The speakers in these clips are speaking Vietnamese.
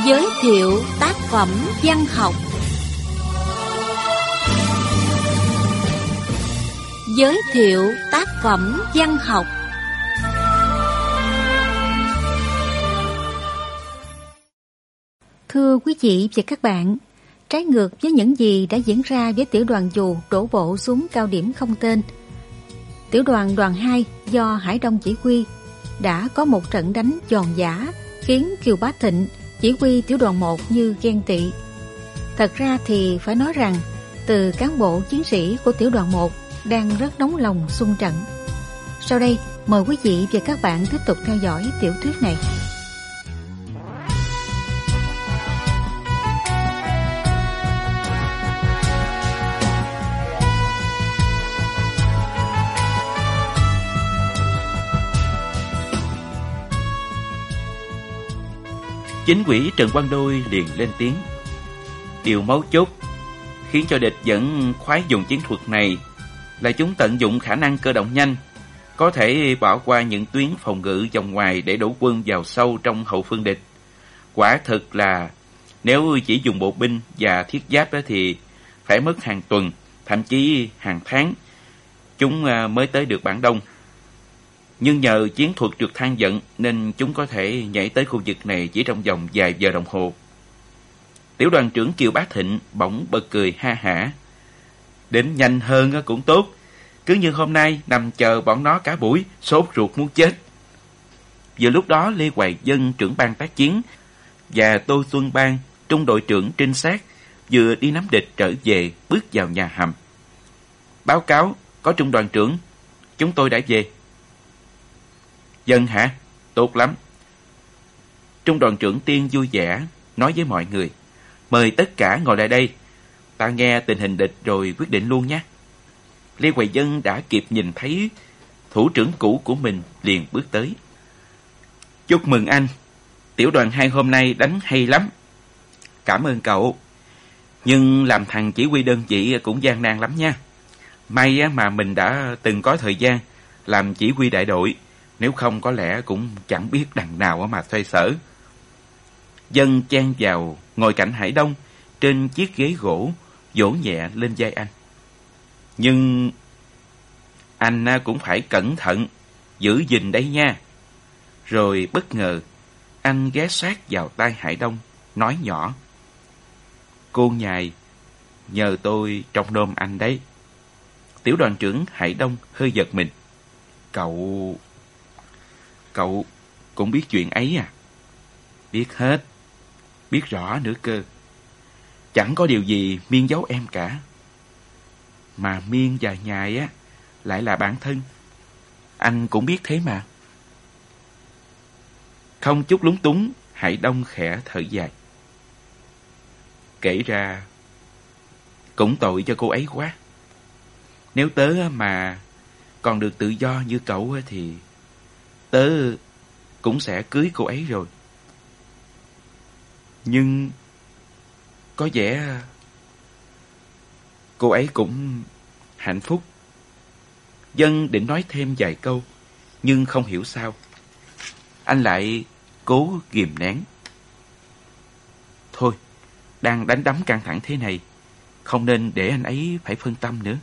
Giới thiệu tác phẩm văn học. Giới thiệu tác phẩm văn học. Thưa quý vị và các bạn, trái ngược với những gì đã diễn ra với tiểu đoàn dù đổ bộ xuống cao điểm không tên, tiểu đoàn đoàn 2 do Hải Đông chỉ huy đã có một trận đánh giòn giã khiến Kiều Bá Thịnh chỉ huy tiểu đoàn 1 như ghen tị. Thật ra thì phải nói rằng từ cán bộ chiến sĩ của tiểu đoàn 1 đang rất nóng lòng xung trận. Sau đây mời quý vị và các bạn tiếp tục theo dõi tiểu thuyết này. Chính ủy Trần Quang Đôi liền lên tiếng. Điều mấu chốt khiến cho địch vẫn khoái dùng chiến thuật này là chúng tận dụng khả năng cơ động nhanh, có thể bỏ qua những tuyến phòng ngự vòng ngoài để đổ quân vào sâu trong hậu phương địch. Quả thực là nếu chỉ dùng bộ binh và thiết giáp đó thì phải mất hàng tuần, thậm chí hàng tháng chúng mới tới được Bản Đông. Nhưng nhờ chiến thuật trượt thang dẫn nên chúng có thể nhảy tới khu vực này chỉ trong vòng vài giờ đồng hồ. Tiểu đoàn trưởng Kiều Bá Thịnh bỗng bật cười ha hả. Đến nhanh hơn cũng tốt, cứ như hôm nay nằm chờ bọn nó cả buổi, sốt ruột muốn chết. Vừa lúc đó Lê Hoài Dân trưởng ban tác chiến và Tô Xuân Ban trung đội trưởng trinh sát vừa đi nắm địch trở về, bước vào nhà hầm. Báo cáo, có trung đoàn trưởng, chúng tôi đã về. Dân hả? Tốt lắm. Trung đoàn trưởng Tiên vui vẻ nói với mọi người, mời tất cả ngồi lại đây, ta nghe tình hình địch rồi quyết định luôn nhé. Lê Hoài Dân đã kịp nhìn thấy thủ trưởng cũ của mình liền bước tới. Chúc mừng anh, tiểu đoàn 2 hôm nay đánh hay lắm. Cảm ơn cậu, nhưng làm thằng chỉ huy đơn vị cũng gian nan lắm nha. May mà mình đã từng có thời gian làm chỉ huy đại đội, nếu không có lẽ cũng chẳng biết đằng nào mà xoay sở. Dân chen vào ngồi cạnh Hải Đông trên chiếc ghế gỗ, vỗ nhẹ lên vai anh. Nhưng anh cũng phải cẩn thận, giữ gìn đấy nha. Rồi bất ngờ anh ghé sát vào tai Hải Đông, nói nhỏ. Cô nhài nhờ tôi trông nom anh đấy. Tiểu đoàn trưởng Hải Đông hơi giật mình. Cậu cũng biết chuyện ấy à? Biết hết, biết rõ nữa cơ. Chẳng có điều gì Miên giấu em cả. Mà Miên và Nhài lại là bạn thân. Anh cũng biết thế mà. Không chút lúng túng, Hải Đông khẽ thở dài. Kể ra cũng tội cho cô ấy quá. Nếu tớ mà còn được tự do như cậu thì tớ cũng sẽ cưới cô ấy rồi. Nhưng có vẻ cô ấy cũng hạnh phúc. Dân định nói thêm vài câu, nhưng không hiểu sao anh lại cố kìm nén. Thôi, đang đánh đấm căng thẳng thế này, không nên để anh ấy phải phân tâm nữa.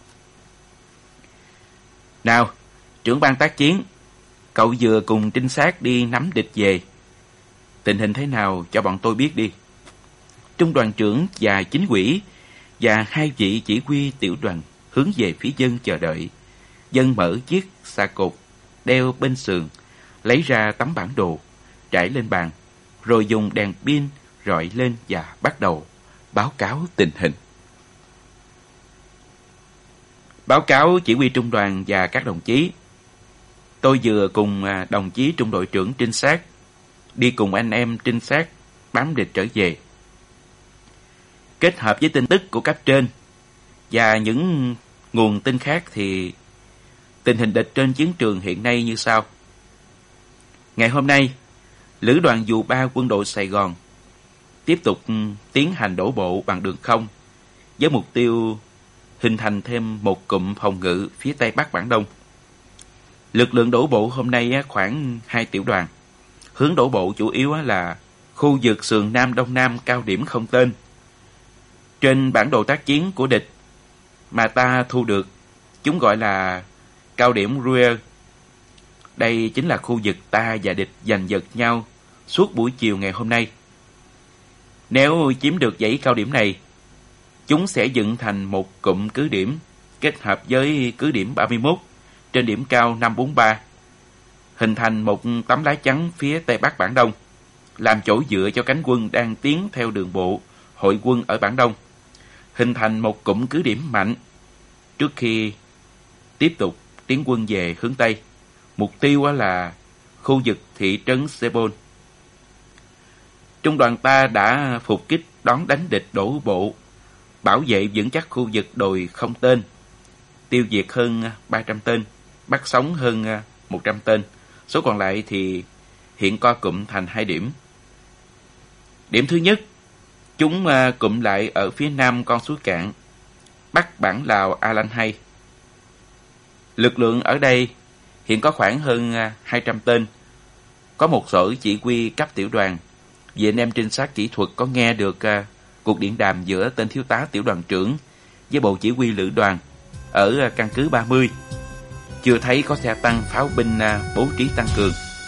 Nào, trưởng ban tác chiến, cậu vừa cùng trinh sát đi nắm địch về. Tình hình thế nào cho bọn tôi biết đi. Trung đoàn trưởng và chính ủy và 2 vị chỉ huy tiểu đoàn hướng về phía Dân chờ đợi. Dân mở chiếc xà cột đeo bên sườn, lấy ra tấm bản đồ, trải lên bàn, rồi dùng đèn pin rọi lên và bắt đầu báo cáo tình hình. Báo cáo chỉ huy trung đoàn và các đồng chí. Tôi vừa cùng đồng chí trung đội trưởng trinh sát đi cùng anh em trinh sát bám địch trở về. Kết hợp với tin tức của cấp trên và những nguồn tin khác thì tình hình địch trên chiến trường hiện nay như sau. Ngày hôm nay, Lữ đoàn dù 3 quân đội Sài Gòn tiếp tục tiến hành đổ bộ bằng đường không với mục tiêu hình thành thêm một cụm phòng ngự phía tây bắc Bản Đông. Lực lượng đổ bộ hôm nay khoảng 2 tiểu đoàn. Hướng đổ bộ chủ yếu là khu vực sườn Nam Đông Nam cao điểm không tên. Trên bản đồ tác chiến của địch mà ta thu được, chúng gọi là cao điểm Ruhr. Đây chính là khu vực ta và địch giành giật nhau suốt buổi chiều ngày hôm nay. Nếu chiếm được dãy cao điểm này, chúng sẽ dựng thành một cụm cứ điểm kết hợp với cứ điểm 31 trên điểm cao 543, hình thành một tấm lá chắn phía tây bắc Bản Đông, làm chỗ dựa cho cánh quân đang tiến theo đường bộ hội quân ở Bản Đông, hình thành một cụm cứ điểm mạnh trước khi tiếp tục tiến quân về hướng Tây. Mục tiêu là khu vực thị trấn Sebol. Trung đoàn ta đã phục kích đón đánh địch đổ bộ, bảo vệ vững chắc khu vực đồi không tên, tiêu diệt hơn 300 tên, bắt sống hơn 100 tên. Số còn lại thì hiện co cụm thành 2 điểm. Điểm thứ nhất, chúng cụm lại ở phía nam con suối Cạn, bắc bản Lào A Lanh 2. Lực lượng ở đây hiện có khoảng hơn 200 tên, có một sở chỉ huy cấp tiểu đoàn. Vì anh em trinh sát kỹ thuật có nghe được cuộc điện đàm giữa tên thiếu tá tiểu đoàn trưởng với bộ chỉ huy lữ đoàn ở căn cứ 30. Chưa thấy có xe tăng pháo binh bố trí tăng cường.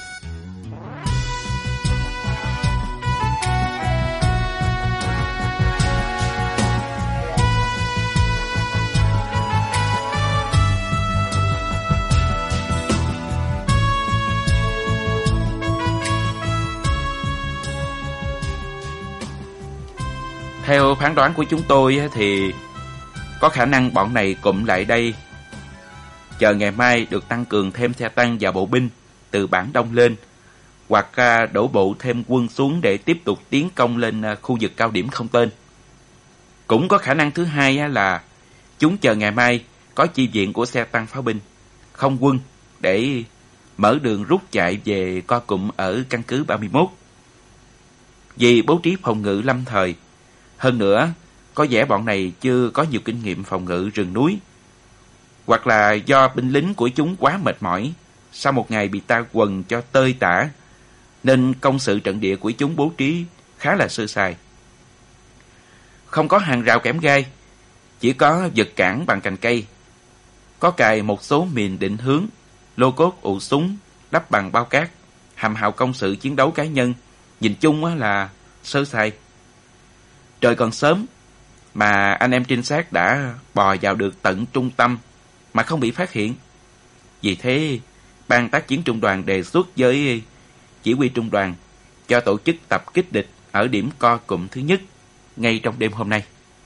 Theo phán đoán của chúng tôi thì có khả năng bọn này cụm lại đây, chờ ngày mai được tăng cường thêm xe tăng và bộ binh từ Bản Đông lên, hoặc đổ bộ thêm quân xuống để tiếp tục tiến công lên khu vực cao điểm không tên. Cũng có khả năng thứ hai là chúng chờ ngày mai có chi viện của xe tăng pháo binh, không quân để mở đường rút chạy về co cụm ở căn cứ 31. Vì bố trí phòng ngự lâm thời, hơn nữa có vẻ bọn này chưa có nhiều kinh nghiệm phòng ngự rừng núi, hoặc là do binh lính của chúng quá mệt mỏi sau một ngày bị ta quần cho tơi tả, nên công sự trận địa của chúng bố trí khá là sơ sài. Không có hàng rào kẽm gai, chỉ có vật cản bằng cành cây, có cài một số mìn định hướng, lô cốt ụ súng đắp bằng bao cát, hàm hào công sự chiến đấu cá nhân, nhìn chung là sơ sài. Trời còn sớm mà anh em trinh sát đã bò vào được tận trung tâm mà không bị phát hiện. Vì thế, ban tác chiến trung đoàn đề xuất với chỉ huy trung đoàn cho tổ chức tập kích địch ở điểm co cụm thứ nhất ngay trong đêm hôm nay.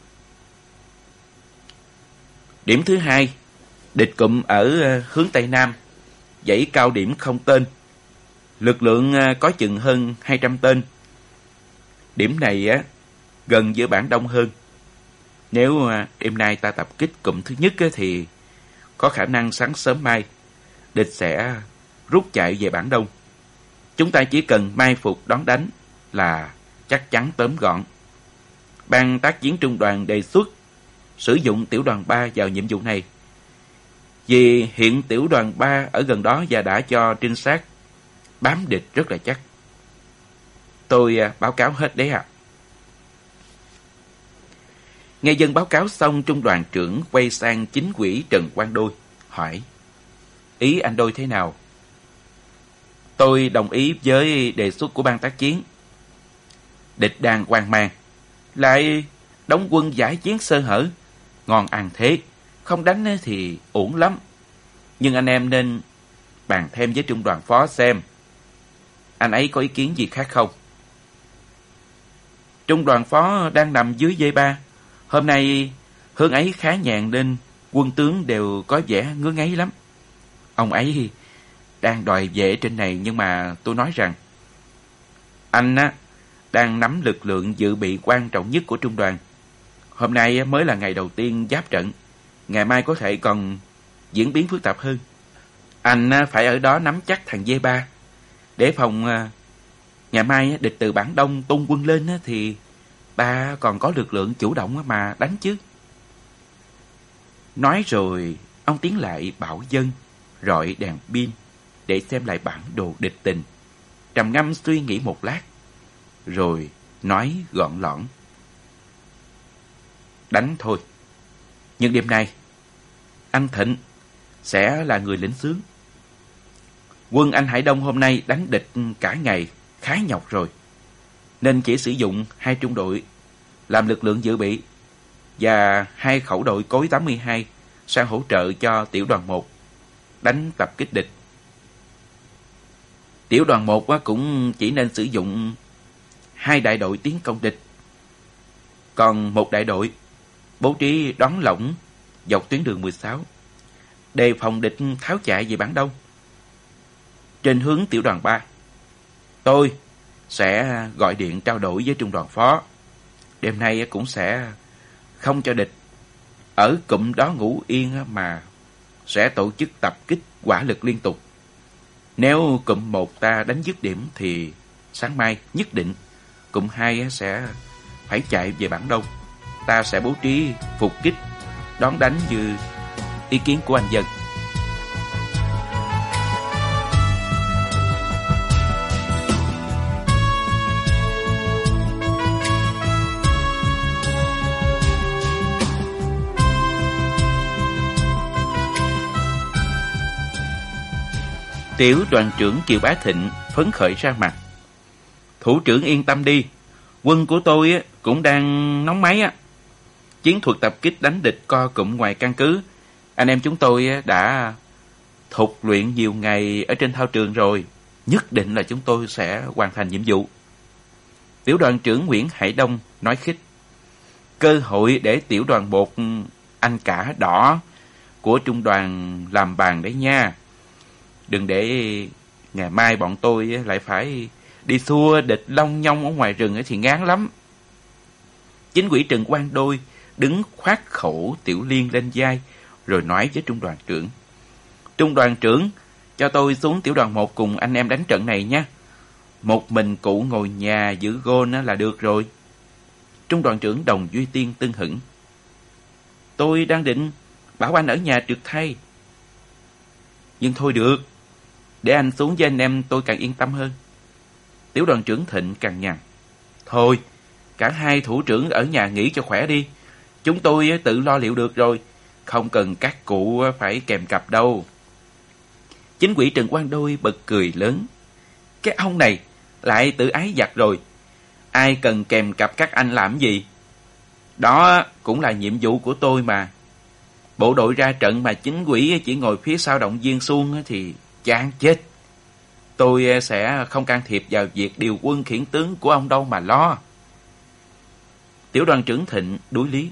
Điểm thứ hai, địch cụm ở hướng Tây Nam, dãy cao điểm không tên. Lực lượng có chừng hơn 200 tên. Điểm này gần giữa Bản Đông hơn. Nếu đêm nay ta tập kích cụm thứ nhất thì có khả năng sáng sớm mai địch sẽ rút chạy về Bản Đông. Chúng ta chỉ cần mai phục đón đánh là chắc chắn tóm gọn. Ban tác chiến trung đoàn đề xuất sử dụng tiểu đoàn 3 vào nhiệm vụ này, vì hiện tiểu đoàn 3 ở gần đó và đã cho trinh sát bám địch rất là chắc. Tôi báo cáo hết đấy ạ. Nghe dân báo cáo xong, trung đoàn trưởng quay sang chính ủy Trần Quang Đôi, hỏi: Ý anh Đôi thế nào? Tôi đồng ý với đề xuất của ban tác chiến. Địch đang hoang mang, lại đóng quân giải chiến sơ hở, ngon ăn thế, không đánh thì uổng lắm. Nhưng anh em nên bàn thêm với trung đoàn phó xem anh ấy có ý kiến gì khác không. Trung đoàn phó đang nằm dưới V3. Hôm nay hướng ấy khá nhàn nên quân tướng đều có vẻ ngứa ngáy lắm. Ông ấy đang đòi về trên này, nhưng mà tôi nói rằng anh đang nắm lực lượng dự bị quan trọng nhất của trung đoàn. Hôm nay mới là ngày đầu tiên giáp trận, ngày mai có thể còn diễn biến phức tạp hơn. Anh phải ở đó nắm chắc thằng V3 để phòng ngày mai địch từ Bản Đông tung quân lên thì ta còn có lực lượng chủ động mà đánh chứ. Nói rồi ông tiến lại bảo dân rọi đèn pin để xem lại bản đồ địch tình, trầm ngâm suy nghĩ một lát, rồi nói gọn lõn: đánh thôi, nhưng đêm nay anh Thịnh sẽ là người lĩnh xướng. Quân anh Hải Đông hôm nay đánh địch cả ngày khá nhọc rồi, nên chỉ sử dụng 2 trung đội làm lực lượng dự bị và 2 khẩu đội cối 82 sang hỗ trợ cho tiểu đoàn 1 đánh tập kích địch. Tiểu đoàn 1 cũng chỉ nên sử dụng 2 đại đội tiến công địch, còn 1 đại đội bố trí đón lỏng dọc tuyến đường 16, đề phòng địch tháo chạy về bản đông. Trên hướng tiểu đoàn 3, tôi sẽ gọi điện trao đổi với trung đoàn phó. Đêm nay cũng sẽ không cho địch ở cụm đó ngủ yên, mà sẽ tổ chức tập kích hỏa lực liên tục. Nếu cụm 1 ta đánh dứt điểm thì sáng mai nhất định cụm 2 sẽ phải chạy về bản đông. Ta sẽ bố trí phục kích đón đánh như ý kiến của anh Dân. Tiểu đoàn trưởng Kiều Bá Thịnh phấn khởi ra mặt: thủ trưởng yên tâm đi, quân của tôi cũng đang nóng máy. Chiến thuật tập kích đánh địch co cụm ngoài căn cứ, anh em chúng tôi đã thục luyện nhiều ngày ở trên thao trường rồi, nhất định là chúng tôi sẽ hoàn thành nhiệm vụ. Tiểu đoàn trưởng Nguyễn Hải Đông nói khích: cơ hội để tiểu đoàn 1 anh cả đỏ của trung đoàn làm bàn đấy nha. Đừng để ngày mai bọn tôi lại phải đi xua địch long nhong ở ngoài rừng thì ngán lắm. Chính ủy Trần Quang Đôi đứng khoác khẩu Tiểu Liên lên vai, rồi nói với trung đoàn trưởng: trung đoàn trưởng, cho tôi xuống tiểu đoàn 1 cùng anh em đánh trận này nhé. Một mình cụ ngồi nhà giữ gôn là được rồi. Trung đoàn trưởng Đồng Duy Tiên tưng hửng: tôi đang định bảo anh ở nhà trực thay. Nhưng thôi được, để anh xuống với anh em tôi càng yên tâm hơn. Tiểu đoàn trưởng Thịnh cằn nhằn: thôi, cả 2 thủ trưởng ở nhà nghỉ cho khỏe đi. Chúng tôi tự lo liệu được rồi, không cần các cụ phải kèm cặp đâu. Chính ủy Trần Quang Đôi bật cười lớn: cái ông này lại tự ái giặc rồi. Ai cần kèm cặp các anh làm gì? Đó cũng là nhiệm vụ của tôi mà. Bộ đội ra trận mà chính ủy chỉ ngồi phía sau động viên suông thì chán chết. Tôi sẽ không can thiệp vào việc điều quân khiển tướng của ông đâu mà lo. Tiểu đoàn trưởng Thịnh đối lý: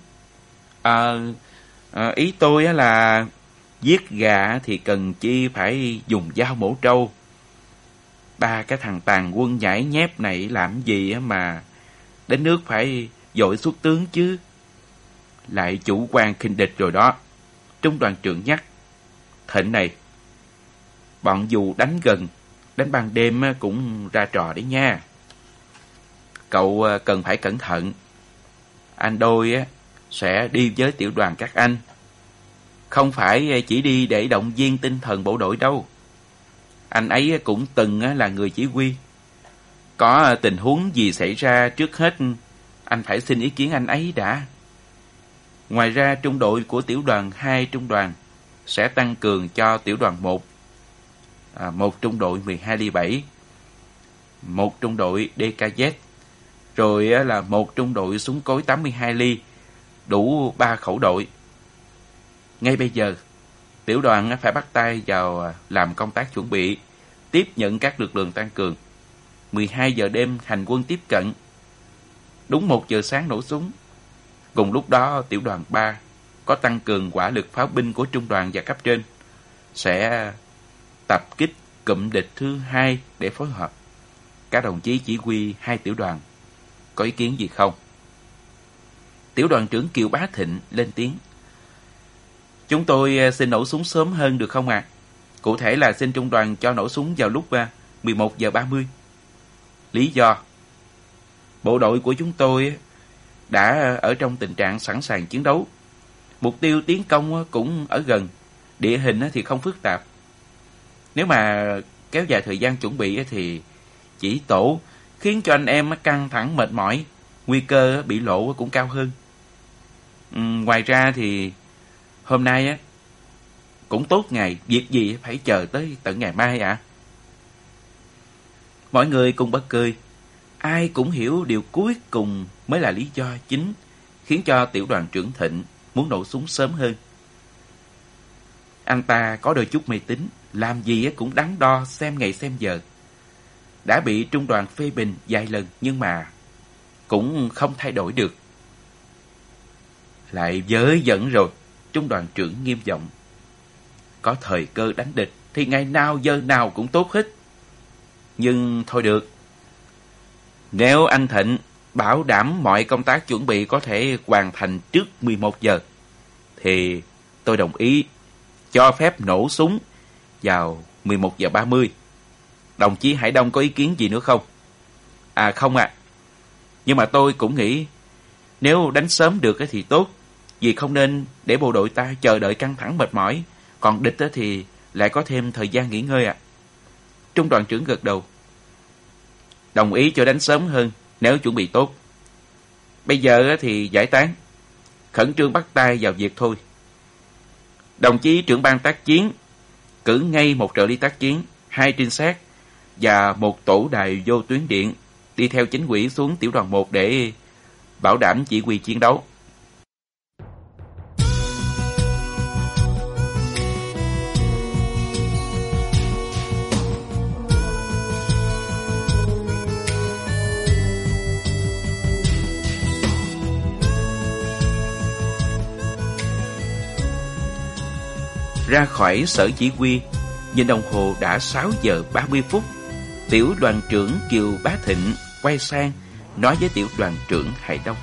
ý tôi là giết gà thì cần chi phải dùng dao mổ trâu. 3 cái thằng tàn quân nhảy nhép này làm gì mà đến nước phải dội xuất tướng chứ. Lại chủ quan khinh địch rồi đó. Trung đoàn trưởng nhắc: Thịnh này, bọn dù đánh gần, đánh ban đêm cũng ra trò đấy nha. Cậu cần phải cẩn thận. Anh Đôi sẽ đi với tiểu đoàn các anh. Không phải chỉ đi để động viên tinh thần bộ đội đâu. Anh ấy cũng từng là người chỉ huy. Có tình huống gì xảy ra trước hết, anh phải xin ý kiến anh ấy đã. Ngoài ra, trung đội của tiểu đoàn 2 trung đoàn sẽ tăng cường cho tiểu đoàn 1 một trung đội 12 ly 7, một trung đội DKZ, rồi là một trung đội súng cối 82 ly, đủ 3 khẩu đội. Ngay bây giờ, tiểu đoàn phải bắt tay vào làm công tác chuẩn bị, tiếp nhận các lực lượng tăng cường. 12 giờ đêm hành quân tiếp cận. Đúng 1 giờ sáng nổ súng. Cùng lúc đó, tiểu đoàn 3 có tăng cường hỏa lực pháo binh của trung đoàn và cấp trên, sẽ tập kích cụm địch thứ 2 để phối hợp. Các đồng chí chỉ huy 2 tiểu đoàn có ý kiến gì không? Tiểu đoàn trưởng Kiều Bá Thịnh lên tiếng: chúng tôi xin nổ súng sớm hơn được không ạ? Cụ thể là xin trung đoàn cho nổ súng vào lúc 11 giờ 30. Lý do: bộ đội của chúng tôi đã ở trong tình trạng sẵn sàng chiến đấu. Mục tiêu tiến công cũng ở gần, địa hình thì không phức tạp. Nếu mà kéo dài thời gian chuẩn bị thì chỉ tổ khiến cho anh em căng thẳng mệt mỏi, nguy cơ bị lộ cũng cao hơn. Ngoài ra thì hôm nay cũng tốt ngày, việc gì phải chờ tới tận ngày mai ạ. Mọi người cùng bật cười, ai cũng hiểu điều cuối cùng mới là lý do chính khiến cho tiểu đoàn trưởng Thịnh muốn nổ súng sớm hơn. Anh ta có đôi chút mê tín, làm gì cũng đắn đo xem ngày xem giờ. Đã bị trung đoàn phê bình vài lần nhưng mà cũng không thay đổi được. Lại vớ vẩn rồi, trung đoàn trưởng nghiêm giọng. Có thời cơ đánh địch thì ngày nào giờ nào cũng tốt hết. Nhưng thôi được. Nếu anh Thịnh bảo đảm mọi công tác chuẩn bị có thể hoàn thành trước 11 giờ, thì tôi đồng ý cho phép nổ súng vào 11 giờ 30. Đồng chí Hải Đông có ý kiến gì nữa không? Không ạ. Nhưng mà tôi cũng nghĩ nếu đánh sớm được thì tốt, vì không nên để bộ đội ta chờ đợi căng thẳng mệt mỏi, còn địch thì lại có thêm thời gian nghỉ ngơi ạ. Trung đoàn trưởng gật đầu. Đồng ý cho đánh sớm hơn nếu chuẩn bị tốt. Bây giờ thì giải tán, khẩn trương bắt tay vào việc thôi. Đồng chí trưởng ban tác chiến cử ngay một trợ lý tác chiến, 2 trinh sát và một tổ đài vô tuyến điện đi theo chính ủy xuống tiểu đoàn 1 để bảo đảm chỉ huy chiến đấu. Ra khỏi sở chỉ huy, nhìn đồng hồ đã 6 giờ 30 phút. Tiểu đoàn trưởng Kiều Bá Thịnh quay sang nói với tiểu đoàn trưởng Hải Đông.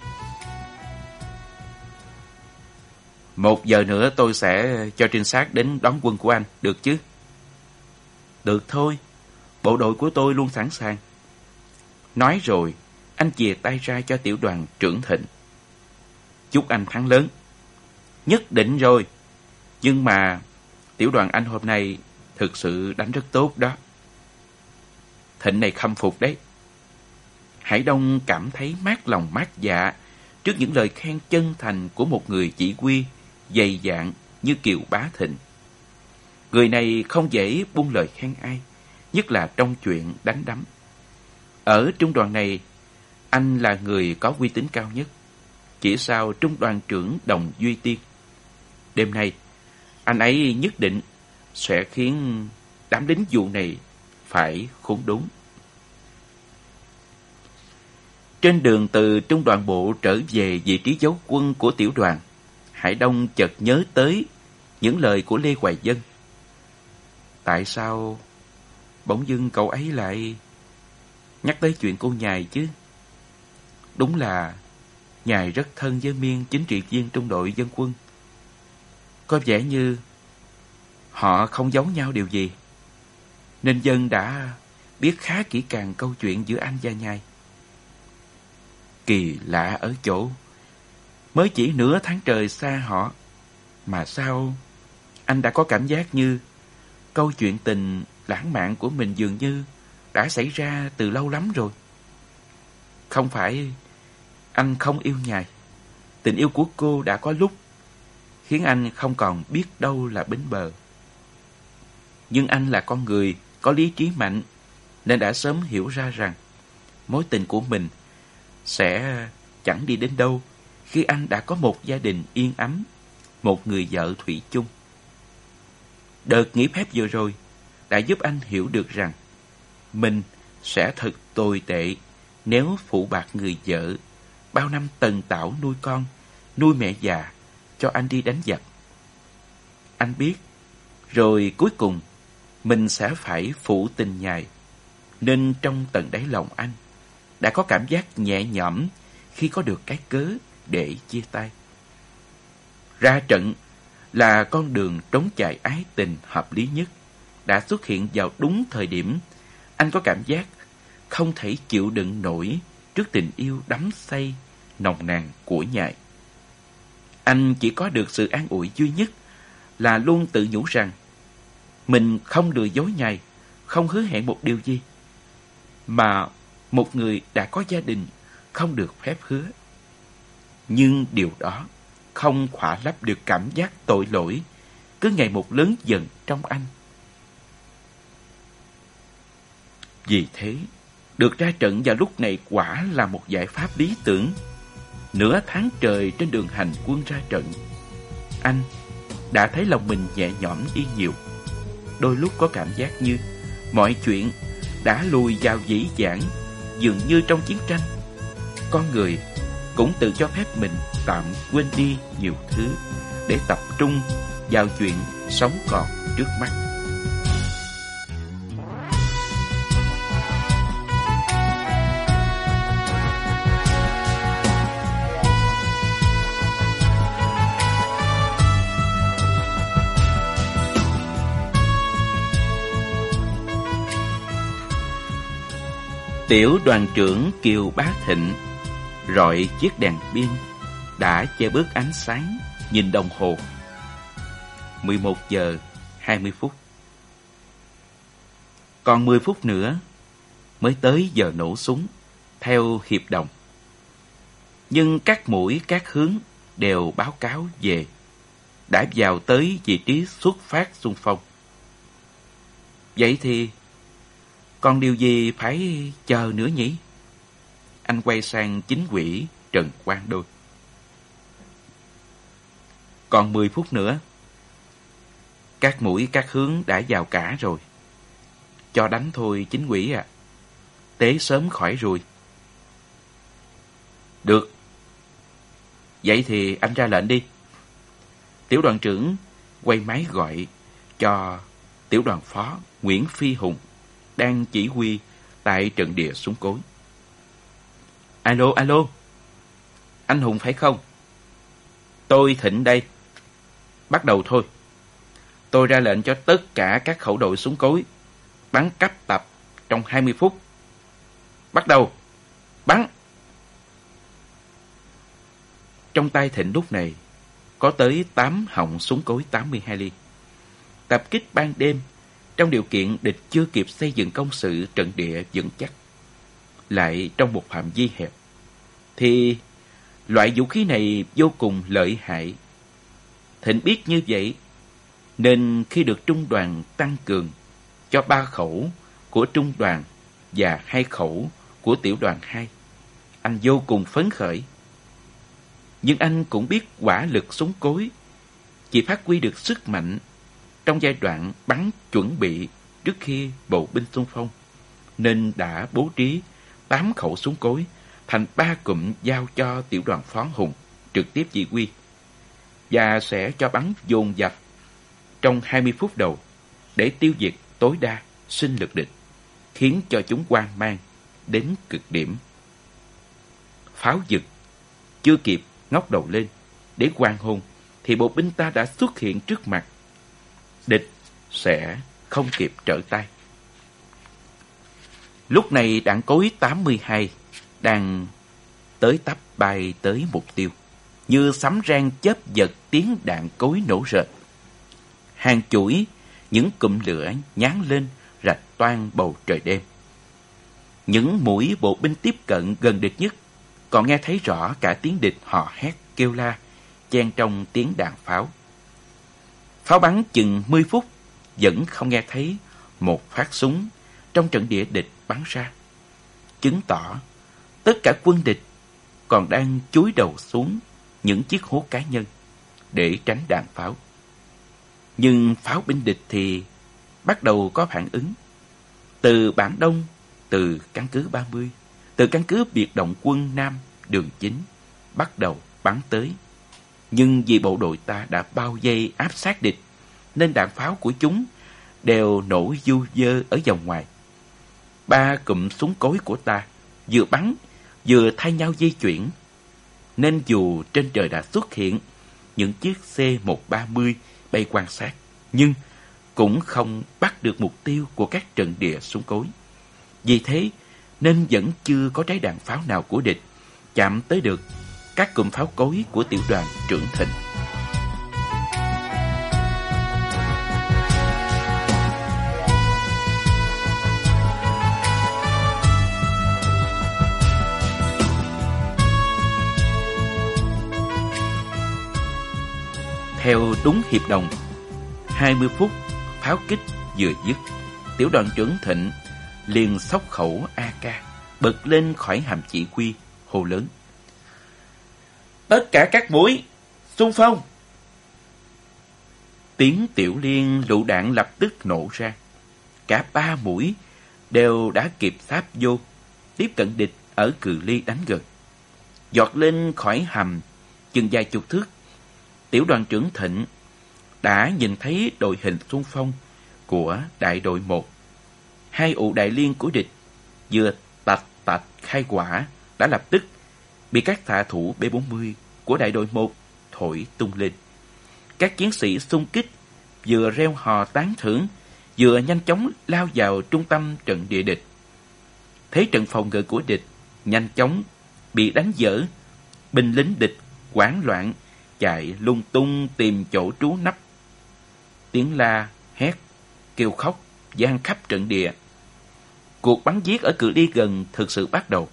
1 giờ nữa tôi sẽ cho trinh sát đến đón quân của anh, được chứ? Được thôi, bộ đội của tôi luôn sẵn sàng. Nói rồi, anh chìa tay ra cho tiểu đoàn trưởng Thịnh. Chúc anh thắng lớn. Nhất định rồi. Nhưng mà tiểu đoàn anh hôm nay thực sự đánh rất tốt đó. Thịnh này khâm phục đấy. Hải Đông cảm thấy mát lòng mát dạ trước những lời khen chân thành của một người chỉ huy dày dạn như Kiều Bá Thịnh. Người này không dễ buông lời khen ai, nhất là trong chuyện đánh đấm. Ở trung đoàn này, anh là người có uy tín cao nhất, chỉ sau trung đoàn trưởng Đồng Duy Tiên. Đêm nay, anh ấy nhất định sẽ khiến đám lính dù này phải khốn đốn. Trên đường từ trung đoàn bộ trở về vị trí giấu quân của tiểu đoàn, Hải Đông chợt nhớ tới những lời của Lê Hoài Dân. Tại sao bỗng dưng cậu ấy lại nhắc tới chuyện cô Nhài chứ? Đúng là Nhài rất thân với Miên, chính trị viên trung đội dân quân. Có vẻ như họ không giấu nhau điều gì, nên Dân đã biết khá kỹ càng câu chuyện giữa anh và Nhài. Kỳ lạ ở chỗ, mới chỉ nửa tháng trời xa họ, mà sao anh đã có cảm giác như câu chuyện tình lãng mạn của mình dường như đã xảy ra từ lâu lắm rồi. Không phải anh không yêu Nhài, tình yêu của cô đã có lúc khiến anh không còn biết đâu là bến bờ. Nhưng anh là con người có lý trí mạnh, nên đã sớm hiểu ra rằng mối tình của mình sẽ chẳng đi đến đâu khi anh đã có một gia đình yên ấm, một người vợ thủy chung. Đợt nghỉ phép vừa rồi đã giúp anh hiểu được rằng mình sẽ thật tồi tệ nếu phụ bạc người vợ bao năm tần tảo nuôi con, nuôi mẹ già cho anh đi đánh giặc. Anh biết, rồi cuối cùng mình sẽ phải phụ tình Nhài, nên trong tận đáy lòng anh đã có cảm giác nhẹ nhõm khi có được cái cớ để chia tay. Ra trận là con đường trốn chạy ái tình hợp lý nhất đã xuất hiện vào đúng thời điểm anh có cảm giác không thể chịu đựng nổi trước tình yêu đắm say nồng nàn của Nhài. Anh chỉ có được sự an ủi duy nhất là luôn tự nhủ rằng mình không lừa dối Nhài, không hứa hẹn một điều gì, mà một người đã có gia đình không được phép hứa. Nhưng điều đó không khỏa lấp được cảm giác tội lỗi cứ ngày một lớn dần trong anh. Vì thế, được ra trận vào lúc này quả là một giải pháp lý tưởng. Nửa tháng trời trên đường hành quân ra trận, anh đã thấy lòng mình nhẹ nhõm đi nhiều. Đôi lúc có cảm giác như mọi chuyện đã lùi vào dĩ vãng, dường như trong chiến tranh. Con người cũng tự cho phép mình tạm quên đi nhiều thứ để tập trung vào chuyện sống còn trước mắt. Tiểu đoàn trưởng Kiều Bá Thịnh rọi chiếc đèn pin đã che bớt ánh sáng, nhìn đồng hồ. 11 giờ 20 phút. Còn 10 phút nữa mới tới giờ nổ súng theo hiệp đồng. Nhưng các mũi các hướng đều báo cáo về đã vào tới vị trí xuất phát xung phong. Vậy thì còn điều gì phải chờ nữa nhỉ? Anh quay sang chính ủy Trần Quang Đôi. Còn 10 phút nữa. Các mũi các hướng đã vào cả rồi. Cho đánh thôi chính ủy ạ. Tế sớm khỏi rồi. Được. Vậy thì anh ra lệnh đi. Tiểu đoàn trưởng quay máy gọi cho tiểu đoàn phó Nguyễn Phi Hùng đang chỉ huy tại trận địa súng cối. Alo, alo. Anh Hùng phải không? Tôi Thịnh đây. Bắt đầu thôi. Tôi ra lệnh cho tất cả các khẩu đội súng cối bắn cấp tập trong 20 phút. Bắt đầu. Bắn. Trong tay Thịnh lúc này có tới 8 họng súng cối 82 ly. Tập kích ban đêm trong điều kiện địch chưa kịp xây dựng công sự trận địa vững chắc, lại trong một phạm vi hẹp, thì loại vũ khí này vô cùng lợi hại. Thịnh biết như vậy, nên khi được trung đoàn tăng cường cho 3 khẩu của trung đoàn và 2 khẩu của tiểu đoàn 2, anh vô cùng phấn khởi. Nhưng anh cũng biết quả lực súng cối chỉ phát huy được sức mạnh trong giai đoạn bắn chuẩn bị trước khi bộ binh xung phong, nên đã bố trí 8 khẩu súng cối thành 3 cụm giao cho tiểu đoàn phó Hùng trực tiếp chỉ huy, và sẽ cho bắn dồn dập trong 20 phút đầu để tiêu diệt tối đa sinh lực địch, khiến cho chúng hoang mang đến cực điểm. Pháo giật chưa kịp ngóc đầu lên để hoan hô thì bộ binh ta đã xuất hiện trước mặt. Địch sẽ không kịp trở tay. Lúc này đạn cối 82 đang tới tấp bay tới mục tiêu, như sấm rang chớp giật tiếng đạn cối nổ rệt. Hàng chuỗi những cụm lửa nhán lên rạch toang bầu trời đêm. Những mũi bộ binh tiếp cận gần địch nhất còn nghe thấy rõ cả tiếng địch hò hét kêu la, chen trong tiếng đạn pháo. Pháo bắn chừng 10 phút vẫn không nghe thấy một phát súng trong trận địa địch bắn ra, chứng tỏ tất cả quân địch còn đang chúi đầu xuống những chiếc hố cá nhân để tránh đạn pháo. Nhưng pháo binh địch thì bắt đầu có phản ứng. Từ Bản Đông, từ căn cứ 30, từ căn cứ biệt động quân Nam đường 9 bắt đầu bắn tới. Nhưng vì bộ đội ta đã bao vây áp sát địch, nên đạn pháo của chúng đều nổ du dơ ở vòng ngoài. 3 cụm súng cối của ta vừa bắn vừa thay nhau di chuyển, nên dù trên trời đã xuất hiện những chiếc C-130 bay quan sát, nhưng cũng không bắt được mục tiêu của các trận địa súng cối. Vì thế nên vẫn chưa có trái đạn pháo nào của địch chạm tới được các cụm pháo cối của tiểu đoàn trưởng Thịnh. Theo đúng hiệp đồng, 20 phút pháo kích vừa dứt, tiểu đoàn trưởng Thịnh liền xốc khẩu AK bật lên khỏi hàm chỉ huy, hô lớn: "Tất cả các mũi xung phong!" Tiếng tiểu liên lựu đạn lập tức nổ ra. Cả 3 mũi đều đã kịp sáp vô, tiếp cận địch ở cự ly đánh gần. Giọt lên khỏi hầm chừng vài chục thước, tiểu đoàn trưởng Thịnh đã nhìn thấy đội hình xung phong của đại đội 1. 2 ụ đại liên của địch vừa tạch tạch khai quả đã lập tức bị các xạ thủ B-40 của đại đội 1 thổi tung lên. Các chiến sĩ xung kích vừa reo hò tán thưởng, vừa nhanh chóng lao vào trung tâm trận địa địch. Thế trận phòng ngự của địch nhanh chóng bị đánh vỡ, binh lính địch hoảng loạn chạy lung tung tìm chỗ trú nấp. Tiếng la, hét, kêu khóc vang khắp trận địa. Cuộc bắn giết ở cự ly gần thực sự bắt đầu.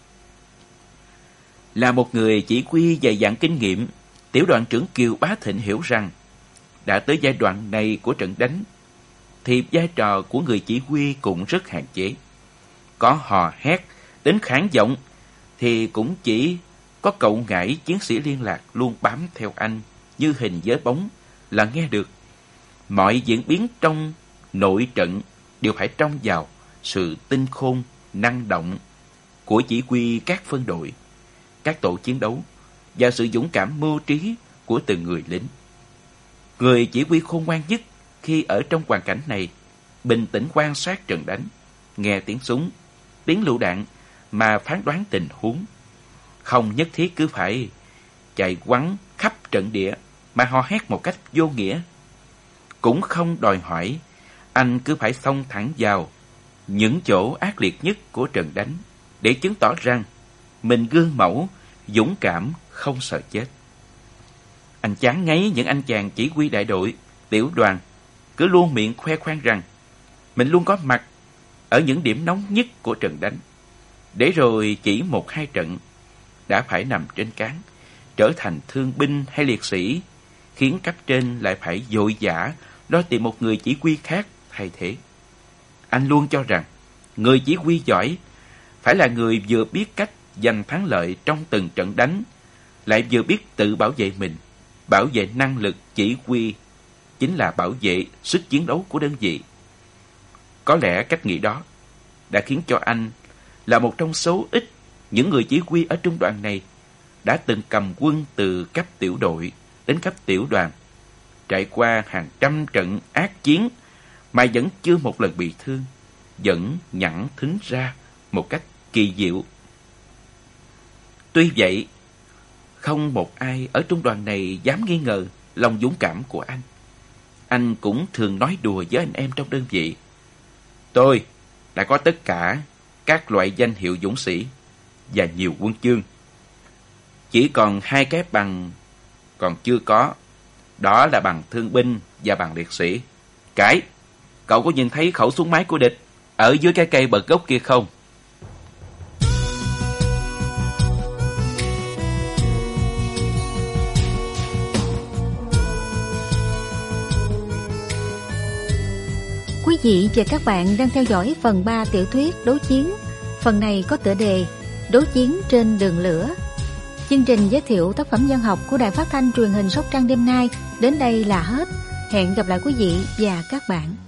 Là một người chỉ huy dày dặn kinh nghiệm, tiểu đoàn trưởng Kiều Bá Thịnh hiểu rằng đã tới giai đoạn này của trận đánh thì vai trò của người chỉ huy cũng rất hạn chế. Có hò hét đến khản giọng thì cũng chỉ có cậu ngải chiến sĩ liên lạc luôn bám theo anh như hình với bóng là nghe được. Mọi diễn biến trong nội trận đều phải trông vào sự tinh khôn, năng động của chỉ huy các phân đội, các tổ chiến đấu và sự dũng cảm mưu trí của từng người lính. Người chỉ huy khôn ngoan nhất khi ở trong hoàn cảnh này bình tĩnh quan sát trận đánh, nghe tiếng súng, tiếng lựu đạn mà phán đoán tình huống. Không nhất thiết cứ phải chạy quắn khắp trận địa mà hò hét một cách vô nghĩa. Cũng không đòi hỏi anh cứ phải xông thẳng vào những chỗ ác liệt nhất của trận đánh để chứng tỏ rằng mình gương mẫu, dũng cảm, không sợ chết. Anh chán ngấy những anh chàng chỉ huy đại đội, tiểu đoàn cứ luôn miệng khoe khoang rằng mình luôn có mặt ở những điểm nóng nhất của trận đánh, để rồi chỉ 1-2 trận đã phải nằm trên cáng, trở thành thương binh hay liệt sĩ, khiến cấp trên lại phải vội vã lo tìm một người chỉ huy khác thay thế. Anh luôn cho rằng người chỉ huy giỏi phải là người vừa biết cách giành thắng lợi trong từng trận đánh, lại vừa biết tự bảo vệ mình. Bảo vệ năng lực chỉ huy chính là bảo vệ sức chiến đấu của đơn vị. Có lẽ cách nghĩ đó đã khiến cho anh là một trong số ít những người chỉ huy ở trung đoàn này đã từng cầm quân từ cấp tiểu đội đến cấp tiểu đoàn, trải qua hàng trăm trận ác chiến mà vẫn chưa một lần bị thương, vẫn nhẵn thính ra một cách kỳ diệu. Tuy vậy, không một ai ở trung đoàn này dám nghi ngờ lòng dũng cảm của anh. Anh cũng thường nói đùa với anh em trong đơn vị: "Tôi đã có tất cả các loại danh hiệu dũng sĩ và nhiều huân chương. Chỉ còn 2 cái bằng còn chưa có, đó là bằng thương binh và bằng liệt sĩ. Cái, cậu có nhìn thấy khẩu súng máy của địch ở dưới cái cây bật gốc kia không?" Quý vị và các bạn đang theo dõi phần 3 tiểu thuyết Đấu Chiến. Phần này có tựa đề Đấu Chiến trên đường lửa. Chương trình giới thiệu tác phẩm văn học của Đài Phát thanh Truyền hình Sóc Trăng đêm nay đến đây là hết. Hẹn gặp lại quý vị và các bạn.